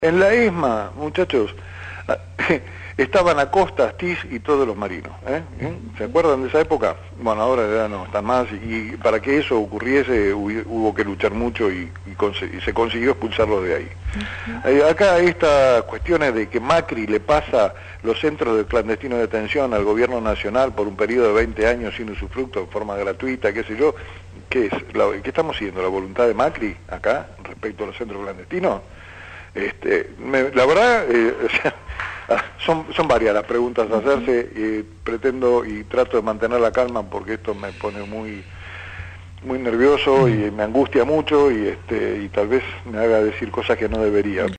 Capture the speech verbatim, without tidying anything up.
En la ESMA, muchachos, estaban Acosta, Astiz y todos los marinos. ¿eh? ¿Se acuerdan de esa época? Bueno, ahora ya no están más y para que eso ocurriese hubo que luchar mucho y, y, y se consiguió expulsarlos de ahí. Uh-huh. Acá estas cuestiones de que Macri le pasa los centros de clandestinos de detención al gobierno nacional por un periodo de veinte años sin usufructo, en forma gratuita, qué sé yo, ¿qué es? La, ¿Qué estamos siguiendo? ¿La voluntad de Macri acá respecto a los centros clandestinos? Este, me, la verdad, eh, o sea, son, son varias las preguntas a hacerse, eh, pretendo y trato de mantener la calma porque esto me pone muy muy nervioso y me angustia mucho y, este, y tal vez me haga decir cosas que no debería.